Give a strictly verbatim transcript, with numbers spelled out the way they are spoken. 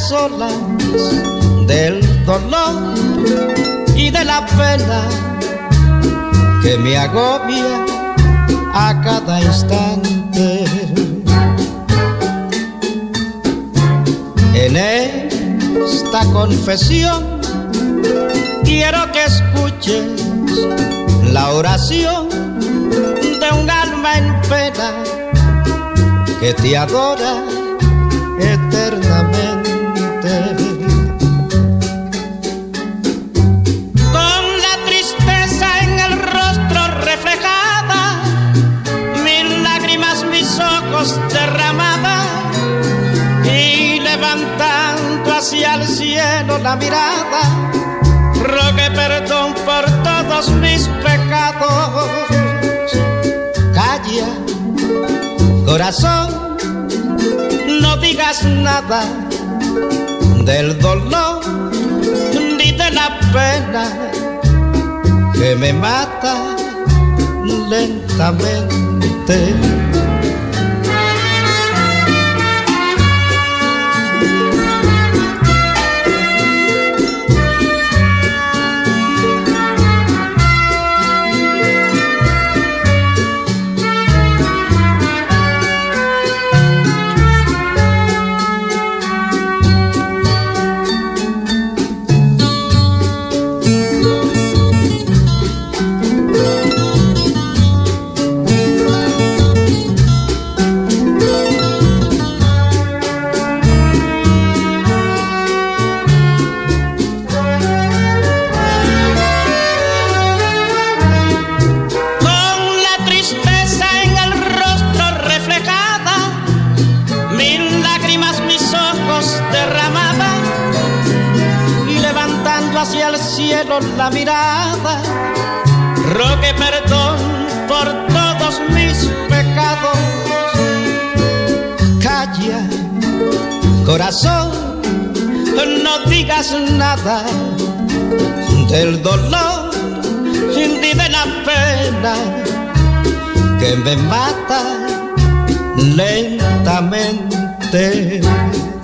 solas del dolor y de la pena que me agobia a cada instante. En esta confesión quiero que escuches la oración de un alma en pena que te adora eternamente. Con la tristeza en el rostro reflejada, mil lágrimas mis ojos derramadas, y levantando hacia el cielo la mirada, rogué perdón por todos mis pecados. Calla, corazón, no digas nada del dolor ni de la pena que me mata lentamente. Hacia el cielo la mirada, rogué perdón por todos mis pecados. Calla, corazón, no digas nada del dolor ni de la pena que me mata lentamente.